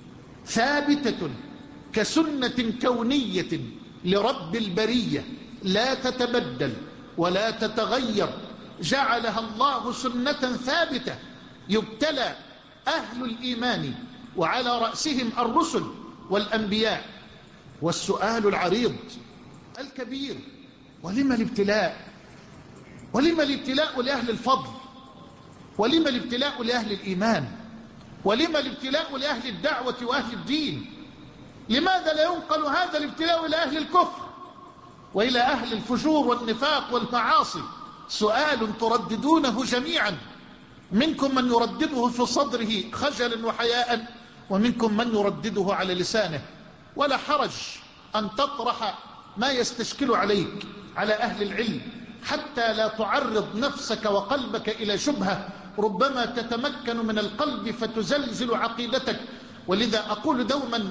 ثابتة كسنة كونية لرب البرية، لا تتبدل ولا تتغير. جعلها الله سنة ثابتة يبتلى أهل الإيمان وعلى رأسهم الرسل والأنبياء. والسؤال العريض الكبير: ولما الابتلاء؟ ولما الابتلاء لأهل الفضل؟ ولما الابتلاء لأهل الإيمان؟ ولما الابتلاء لأهل الدعوة وأهل الدين؟ لماذا لا ينقل هذا الابتلاء إلى أهل الكفر وإلى أهل الفجور والنفاق والمعاصي؟ سؤال ترددونه جميعا، منكم من يردده في صدره خجلا وحياء، ومنكم من يردده على لسانه. ولا حرج أن تطرح ما يستشكل عليك على أهل العلم حتى لا تعرض نفسك وقلبك إلى شبهة ربما تتمكن من القلب فتزلزل عقيدتك. ولذا أقول دوما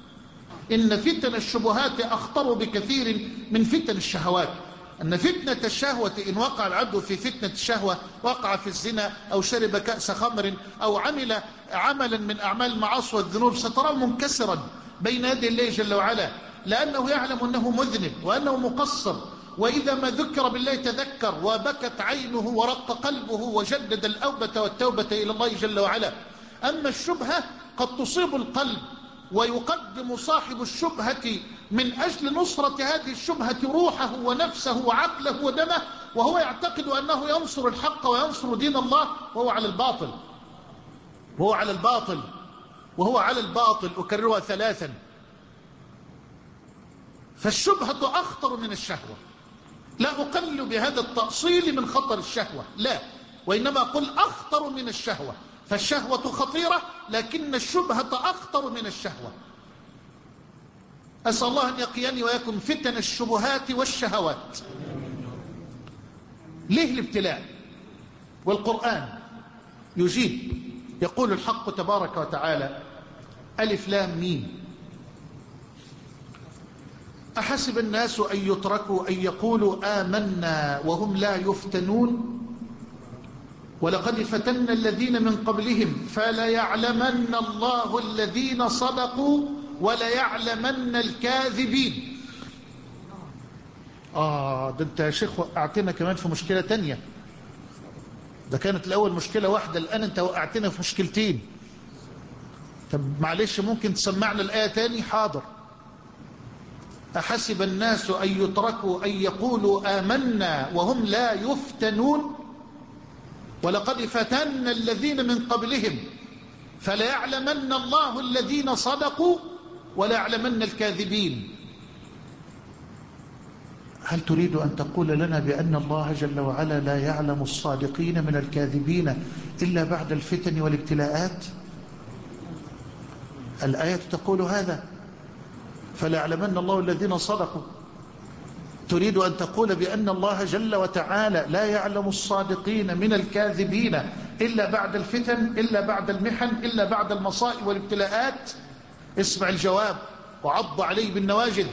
إن فتن الشبهات أخطر بكثير من فتن الشهوات. أن فتنة الشهوة إن وقع العبد في فتنة الشهوة وقع في الزنا أو شرب كأس خمر أو عمل عملا من أعمال المعاصي والذنوب ستراه منكسرا بين يدي الله جل وعلا، لأنه يعلم أنه مذنب وأنه مقصر. وإذا ما ذكر بالله تذكر وبكت عينه ورق قلبه وجدد الأوبة والتوبة إلى الله جل وعلا. أما الشبهة قد تصيب القلب ويقدم صاحب الشبهة من أجل نصرة هذه الشبهة روحه ونفسه وعقله ودمه، وهو يعتقد أنه ينصر الحق وينصر دين الله، وهو على الباطل وهو على الباطل وهو على الباطل أكررها ثلاثا. فالشبهة أخطر من الشهوة. لا أقل بهذا التأصيل من خطر الشهوة، لا، وإنما أقول أخطر من الشهوة. فالشهوة خطيرة، لكن الشبهة أخطر من الشهوة. أسأل الله أن يقيني ويكن فتن الشبهات والشهوات. ليه الابتلاء؟ والقرآن يجيب، يقول الحق تبارك وتعالى: ألف لام ميم، أحسب الناس أن يتركوا أن يقولوا آمنا وهم لا يفتنون ولقد فتنا الذين من قبلهم فليعلمن الله الذين صدقوا وليعلمن الكاذبين. آه ده أنت يا شيخ وقعتنا كمان في مشكلة تانية. ده كانت الأول مشكلة واحدة، الآن أنت وقعتنا في مشكلتين. طب معلش ممكن تسمعنا الآية تاني؟ حاضر. أحسب الناس أن يتركوا أن يقولوا آمنا وهم لا يفتنون ولقد فتنا الذين من قبلهم فليعلمن الله الذين صدقوا وليعلمن الكاذبين. هل تريد أن تقول لنا بأن الله جل وعلا لا يعلم الصادقين من الكاذبين إلا بعد الفتن والابتلاءات؟ الآية تقول هذا، فليعلمن الله الذين صدقوا. تريد أن تقول بأن الله جل وتعالى لا يعلم الصادقين من الكاذبين إلا بعد الفتن، إلا بعد المحن، إلا بعد المصائب والابتلاءات؟ اسمع الجواب وعض عليه بالنواجذ.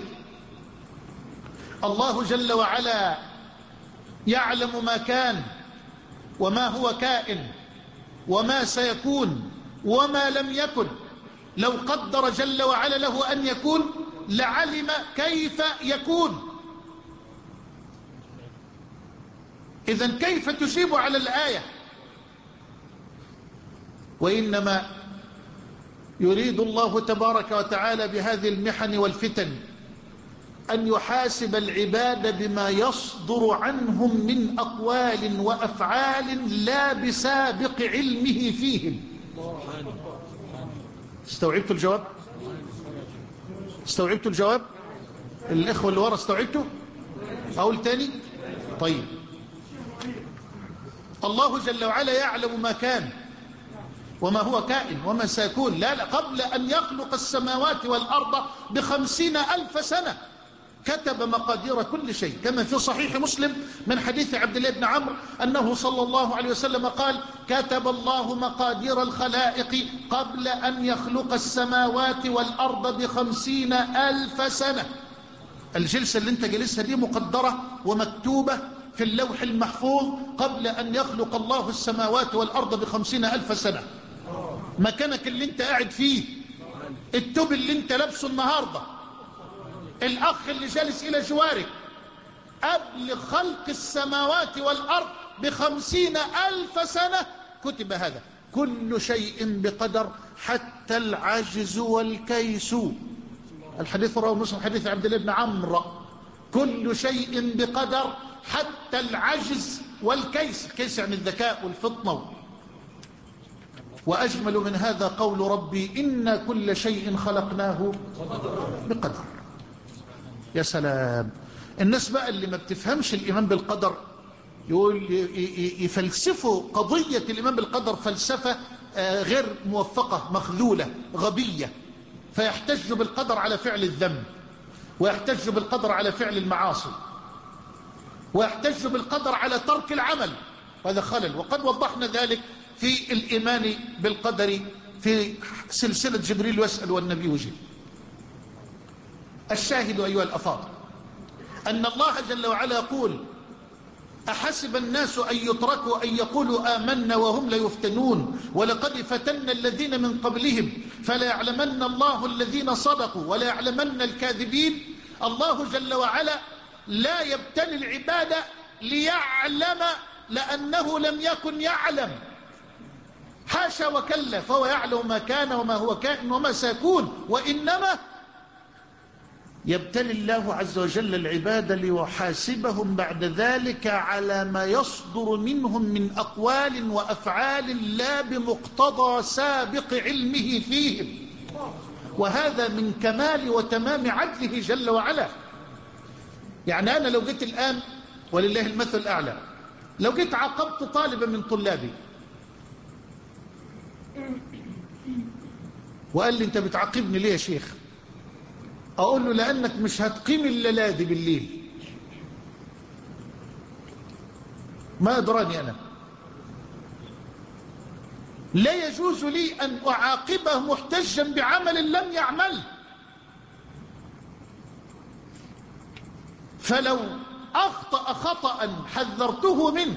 الله جل وعلا يعلم ما كان وما هو كائن وما سيكون وما لم يكن. لو قدر جل وعلا له أن يكون لعلم كيف يكون. إذن كيف تجيب على الآية؟ وإنما يريد الله تبارك وتعالى بهذه المحن والفتن أن يحاسب العباد بما يصدر عنهم من أقوال وأفعال لا بسابق علمه فيهم. استوعبت الجواب؟ استوعبت الجواب؟ الإخوة اللي ورا استوعبته؟ أقول تاني؟ طيب. الله جل وعلا يعلم ما كان وما هو كائن وما سيكون، لا لا قبل أن يخلق السماوات والأرض بخمسين ألف سنة كتب مقادير كل شيء، كما في صحيح مسلم من حديث عبد الله بن عمرو أنه صلى الله عليه وسلم قال: كتب الله مقادير الخلائق قبل أن يخلق السماوات والأرض بخمسين ألف سنة. الجلسة اللي انت جلسها دي مقدرة ومكتوبة في اللوح المحفوظ قبل أن يخلق الله السماوات والأرض بخمسين ألف سنة. مكانك اللي انت قاعد فيه، التوب اللي انت لابسه النهاردة، الأخ اللي جالس إلى جوارك، قبل خلق السماوات والأرض بخمسين ألف سنة كتب هذا. كل شيء بقدر حتى العجز والكيس. الحديث رواه مسلم حديث عبد الله بن عمرو. كل شيء بقدر حتى العجز والكيس. الكيس يعني الذكاء والفطنة. وأجمل من هذا قول ربي: إنا كل شيء خلقناه بقدر. يا سلام. الناس بقى اللي ما بتفهمش الإيمان بالقدر يقول يفلسفوا قضية الإيمان بالقدر فلسفة غير موفقة، مخذولة، غبية، فيحتج بالقدر على فعل الذنب، ويحتج بالقدر على فعل المعاصي، ويحتج بالقدر على ترك العمل. وهذا خلل، وقد وضحنا ذلك في الإيمان بالقدر في سلسلة جبريل واسأل والنبي يجيب. الشاهد أيها الأفاضل أن الله جل وعلا يقول: أحسب الناس أن يتركوا أن يقولوا آمنا وهم لا يفتنون ولقد فتنا الذين من قبلهم فليعلمن الله الذين صدقوا وليعلمن الكاذبين. الله جل وعلا لا يبتلي العباد ليعلم، لأنه لم يكن يعلم. حاشا وكلا، فهو يعلم ما كان وما هو كائن وما سيكون، وإنما يبتلي الله عز وجل العباد ليحاسبهم بعد ذلك على ما يصدر منهم من أقوال وأفعال لا بمقتضى سابق علمه فيهم، وهذا من كمال وتمام عدله جل وعلا. يعني أنا لو جيت الآن ولله المثل الأعلى، لو جيت عاقبت طالبا من طلابي وقال لي أنت بتعاقبني ليه يا شيخ؟ أقول له لأنك مش هتقيم الليلة دي بالليل. ما أدراني أنا، لا يجوز لي أن أعاقبه محتجا بعمل لم يعمل. فلو أخطأ خطأ حذرته منه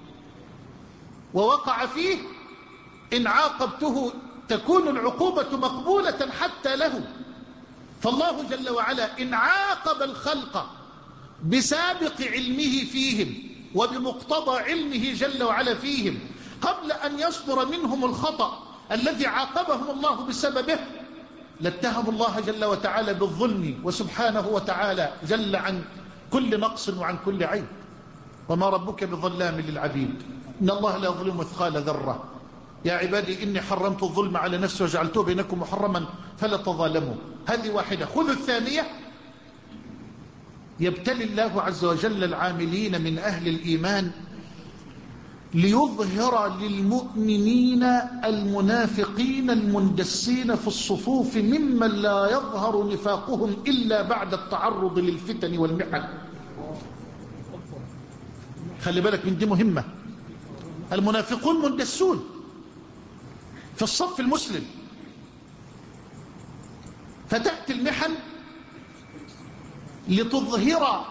ووقع فيه، إن عاقبته تكون العقوبة مقبولة حتى له. فالله جل وعلا إن عاقب الخلق بسابق علمه فيهم وبمقتضى علمه جل وعلا فيهم قبل أن يصدر منهم الخطأ الذي عاقبهم الله بسببه، لاتهموا الله جل وتعالى بالظلم، وسبحانه وتعالى جل عن كل نقص وعن كل عيب. وما ربك بظلام للعبيد، إن الله لا يظلم مثقال ذرة. يا عبادي إني حرمت الظلم على نفسي وجعلته بينكم محرما فلا تظالموا. هذه واحدة. خذوا الثانية. يبتلي الله عز وجل العاملين من أهل الإيمان ليظهر للمؤمنين المنافقين المندسين في الصفوف ممن لا يظهر نفاقهم إلا بعد التعرض للفتن والمحن. خلي بالك من دي مهمة. المنافقون مندسون في الصف المسلم، فتأتي المحن لتظهر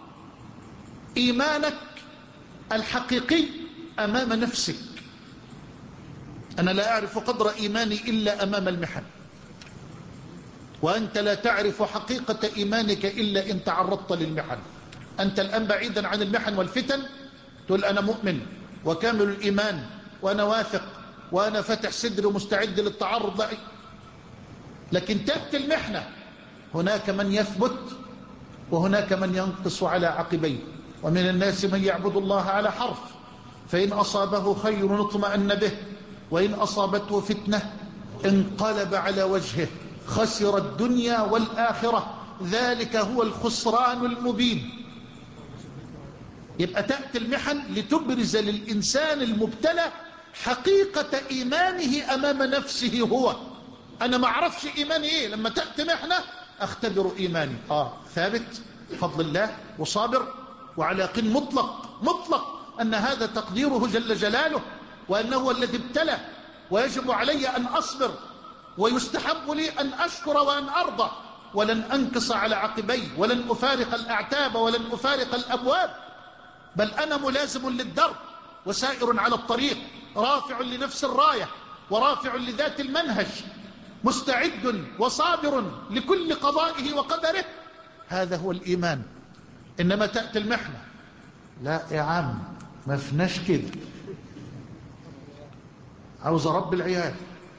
إيمانك الحقيقي أمام نفسك. أنا لا أعرف قدر إيماني إلا أمام المحن، وأنت لا تعرف حقيقة إيمانك إلا إن تعرضت للمحن. أنت الآن بعيدا عن المحن والفتن تقول أنا مؤمن وكامل الإيمان وأنا واثق وأنا فتح صدري ومستعد للتعرض، لا. لكن تأتي المحنة، هناك من يثبت وهناك من ينقص على عقبيه. ومن الناس من يعبد الله على حرف، فإن أصابه خير اطمأن به، وإن أصابته فتنة انقلب على وجهه خسر الدنيا والآخرة، ذلك هو الخسران المبين. يبقى تأتي المحن لتبرز للإنسان المبتلى حقيقة إيمانه أمام نفسه. هو أنا ما أعرفش إيماني إيه، لما تأتي محنة أختبر إيماني. آه ثابت بفضل الله وصابر وعلى يقين مطلق مطلق أن هذا تقديره جل جلاله، وأنه هو الذي ابتلى، ويجب علي أن أصبر، ويستحب لي أن أشكر وأن أرضى، ولن أنكص على عقبي، ولن أفارق الأعتاب، ولن أفارق الأبواب، بل أنا ملازم للدرب وسائر على الطريق، رافع لنفس الراية ورافع لذات المنهج، مستعد وصابر لكل قضائه وقدره. هذا هو الإيمان. إنما تأتي المحنة، لا يا عم ما فيناش كده، عاوز رب العيال،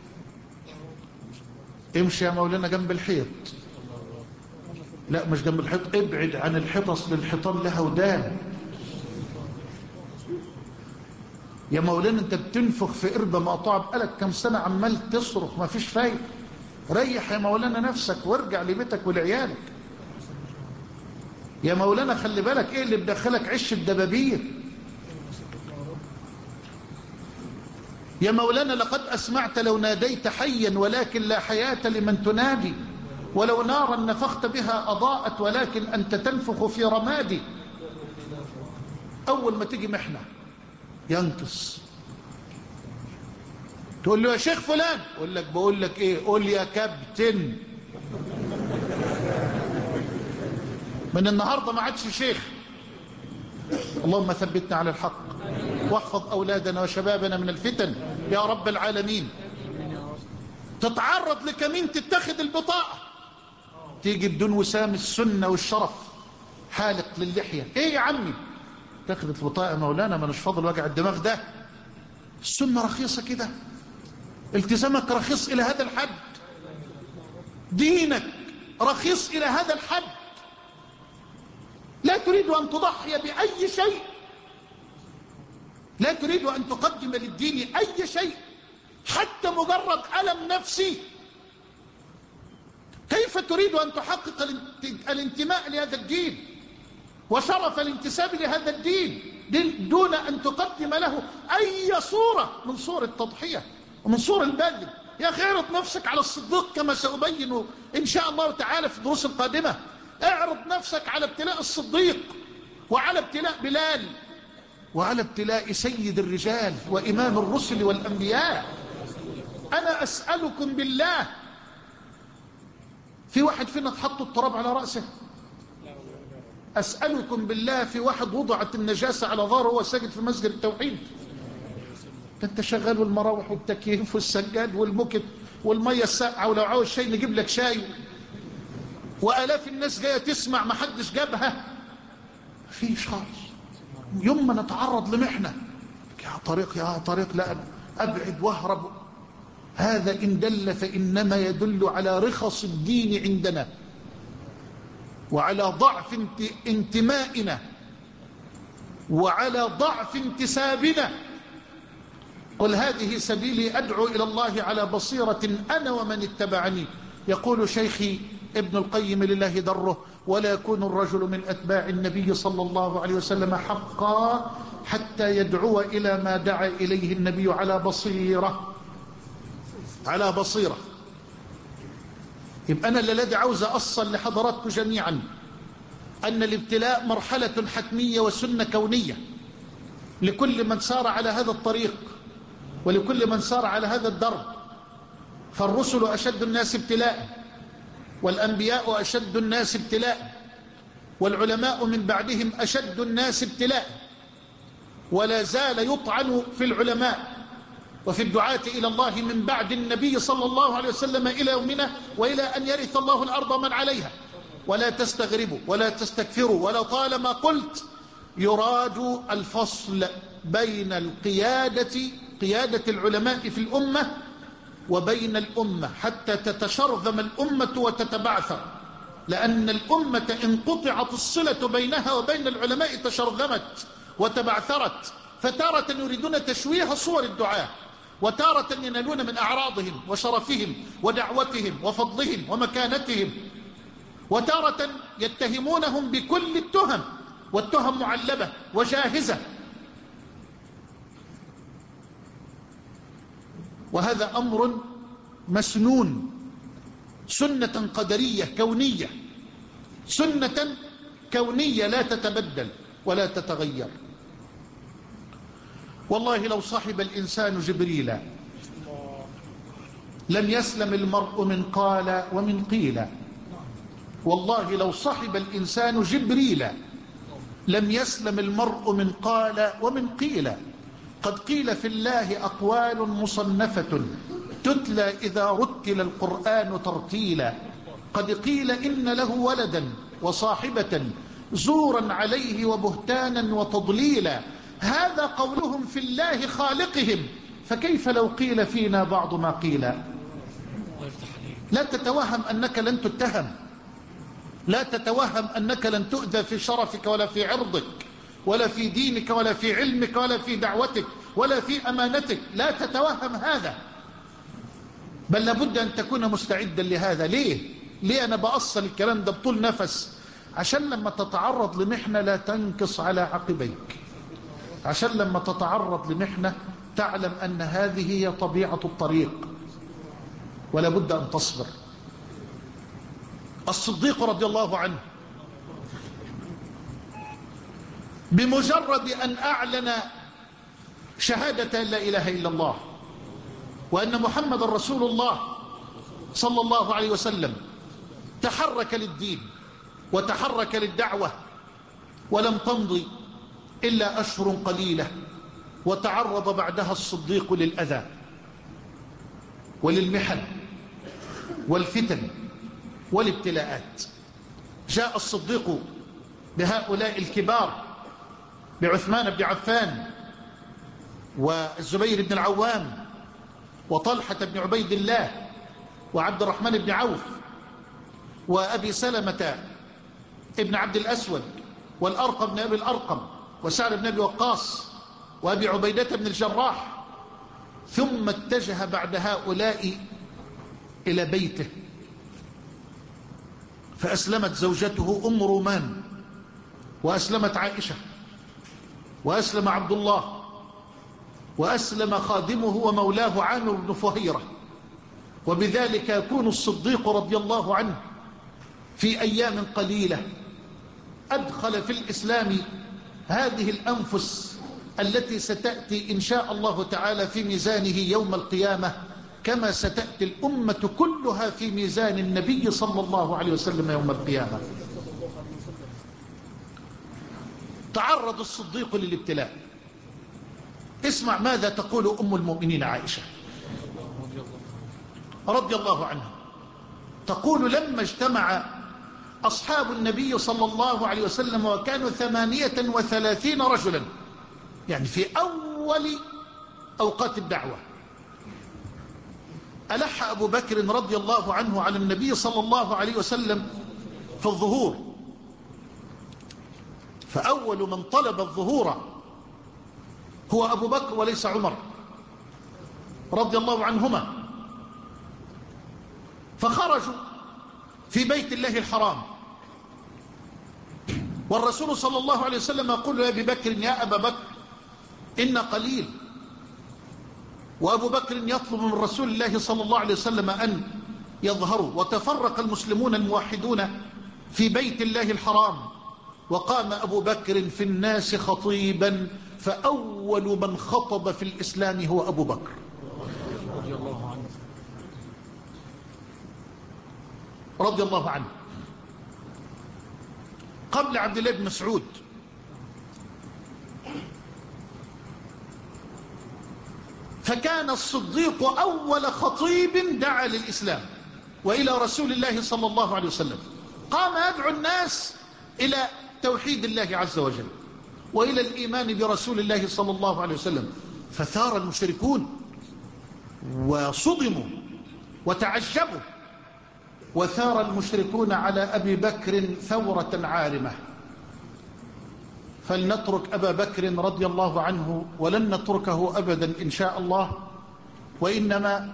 امشي يا مولانا جنب الحيط. لا مش جنب الحيط، ابعد عن الحيط، اصل الحيطان لها ودان. يا مولانا انت بتنفخ في قربة مقطوعة بقالك كم سنة عمال تصرخ ما فيش فايدة، ريح يا مولانا نفسك وارجع لبيتك ولعيالك. يا مولانا خلي بالك ايه اللي بدخلك عش الدبابير. يا مولانا لقد أسمعت لو ناديت حيا ولكن لا حياة لمن تنادي، ولو نارا نفخت بها أضاءت ولكن أنت تنفخ في رمادي. أول ما تيجي محنة ينقص، تقول له يا شيخ فلان، يقول لك بقول لك ايه، قول يا كابتن. من النهارده ما عادش شيخ. اللهم ثبتنا على الحق، واحفظ أولادنا وشبابنا من الفتن يا رب العالمين. تتعرض لكمين تتخذ البطاقة، تيجي بدون وسام السنة والشرف، حالق للحية، ايه يا عمي تاخذ البطاقة مولانا ما نش فاضل وجع الدماغ ده، السنة رخيصة كده، التزامك رخيص إلى هذا الحد، دينك رخيص إلى هذا الحد، لا تريد أن تضحي بأي شيء، لا تريد أن تقدم للدين أي شيء، حتى مجرد ألم نفسي. كيف تريد أن تحقق الانتماء لهذا الدين وشرف الانتساب لهذا الدين دون أن تقدم له أي صورة من صور التضحية ومن صور البذل؟ يا أخي اعرض نفسك على الصديق كما سأبين إن شاء الله تعالى في الدروس القادمة. اعرض نفسك على ابتلاء الصديق وعلى ابتلاء بلال وعلى ابتلاء سيد الرجال وإمام الرسل والأنبياء. أنا أسألكم بالله، في واحد فينا تحط التراب على رأسه؟ أسألكم بالله، في واحد وضعت النجاسة على ظهره وهو ساجد في مسجد التوحيد؟ انت شغال والمراوح والتكييف والسجاد والمكت والمية الساقعة، ولو عاوز شيء نجيب لك شاي، وآلاف الناس جاية تسمع ما حدش جابها. فيش خالص. يوم ما نتعرض لمحنة يا طريق يا طريق لا أبعد واهرب. هذا إن دل فإنما يدل على رخص الدين عندنا وعلى ضعف انتمائنا وعلى ضعف انتسابنا. قل هذه سبيلي أدعو إلى الله على بصيرة أنا ومن اتبعني. يقول شيخي ابن القيم لله دره: ولا يكون الرجل من أتباع النبي صلى الله عليه وسلم حقا حتى يدعو إلى ما دعا إليه النبي على بصيرة. على بصيرة. يبقى أنا الذي عاوز أصل لحضراتكم جميعا أن الابتلاء مرحلة حتمية وسنة كونية لكل من سار على هذا الطريق ولكل من سار على هذا الدرب. فالرسل أشد الناس ابتلاء، والأنبياء أشد الناس ابتلاء، والعلماء من بعدهم أشد الناس ابتلاء، ولا زال يطعن في العلماء وفي الدعاة إلى الله من بعد النبي صلى الله عليه وسلم إلى يومنا وإلى أن يرث الله الأرض من عليها. ولا تستغربوا ولا تستكثروا، ولا طالما قلت يراد الفصل بين القيادة قيادة العلماء في الأمة وبين الأمة حتى تتشرذم الأمة وتتبعثر، لأن الأمة إن قطعت الصلة بينها وبين العلماء تشرذمت وتبعثرت. فتارة يريدون تشويه صور الدعاة، وتارة ينالون من أعراضهم وشرفهم ودعوتهم وفضلهم ومكانتهم، وتارة يتهمونهم بكل التهم، والتهم معلبة وجاهزة. وهذا أمر مسنون، سنة قدرية كونية، سنة كونية لا تتبدل ولا تتغير. والله لو صحب الإنسان جبريل لم يسلم المرء من قال ومن قيل. والله لو صحب الإنسان جبريل لم يسلم المرء من قال ومن قيل. قد قيل في الله أقوال مصنفة تتلى إذا رتل القرآن ترتيلا. قد قيل إن له ولدا وصاحبة زورا عليه وبهتانا وتضليلا. هذا قولهم في الله خالقهم، فكيف لو قيل فينا بعض ما قيل؟ لا تتوهم أنك لن تتهم، لا تتوهم أنك لن تؤذى في شرفك ولا في عرضك ولا في دينك ولا في علمك ولا في دعوتك ولا في أمانتك. لا تتوهم هذا، بل لابد أن تكون مستعدا لهذا. ليه؟ ليه أنا بأصل الكلام ده بطول نفس؟ عشان لما تتعرض لمحنة لا تنكص على عقبيك، عشان لما تتعرض لمحنة تعلم أن هذه هي طبيعة الطريق ولا بد أن تصبر. الصديق رضي الله عنه بمجرد أن أعلن شهادة لا إله إلا الله وأن محمد رسول الله صلى الله عليه وسلم تحرك للدين وتحرك للدعوة، ولم تمضي إلا أشهر قليلة وتعرض بعدها الصديق للأذى وللمحن والفتن والابتلاءات. جاء الصديق بهؤلاء الكبار، بعثمان بن عفان والزبير بن العوام وطلحة بن عبيد الله وعبد الرحمن بن عوف وأبي سلمة ابن عبد الأسود والأرقم بن أبي الأرقم وسعد بن أبي وقاص وأبي عبيدة بن الجراح، ثم اتجه بعد هؤلاء إلى بيته، فأسلمت زوجته أم رومان، وأسلمت عائشة، وأسلم عبد الله، وأسلم خادمه ومولاه عامر بن فهيرة. وبذلك يكون الصديق رضي الله عنه في أيام قليلة أدخل في الإسلام هذه الأنفس التي ستأتي إن شاء الله تعالى في ميزانه يوم القيامة، كما ستأتي الأمة كلها في ميزان النبي صلى الله عليه وسلم يوم القيامة. تعرض الصديق للابتلاء. اسمع ماذا تقول أم المؤمنين عائشة رضي الله عنها. تقول: لما اجتمع أصحاب النبي صلى الله عليه وسلم وكانوا ثمانية وثلاثين رجلا، يعني في أول أوقات الدعوة، ألح أبو بكر رضي الله عنه على النبي صلى الله عليه وسلم في الظهور، فأول من طلب الظهور هو أبو بكر وليس عمر رضي الله عنهما. فخرجوا في بيت الله الحرام، والرسول صلى الله عليه وسلم يقول لأبي بكر: يا أبا بكر إن قليل. وأبو بكر يطلب من رسول الله صلى الله عليه وسلم أن يظهروا. وتفرق المسلمون الموحدون في بيت الله الحرام، وقام أبو بكر في الناس خطيبا، فأول من خطب في الإسلام هو أبو بكر رضي الله عنه رضي الله عنه قبل عبد الله بن مسعود. فكان الصديق أول خطيب دعا للإسلام وإلى رسول الله صلى الله عليه وسلم. قام يدعو الناس إلى توحيد الله عز وجل وإلى الإيمان برسول الله صلى الله عليه وسلم، فثار المشركون وصدموا وتعجبوا، وثار المشركون على أبي بكر ثورة عارمة. فلنترك أبا بكر رضي الله عنه، ولن نتركه أبدا إن شاء الله، وإنما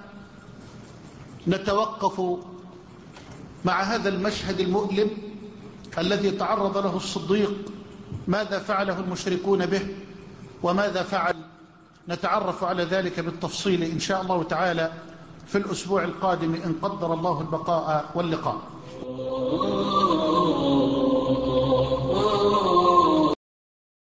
نتوقف مع هذا المشهد المؤلم الذي تعرض له الصديق، ماذا فعله المشركون به وماذا فعل. نتعرف على ذلك بالتفصيل إن شاء الله تعالى في الأسبوع القادم إن قدر الله البقاء واللقاء.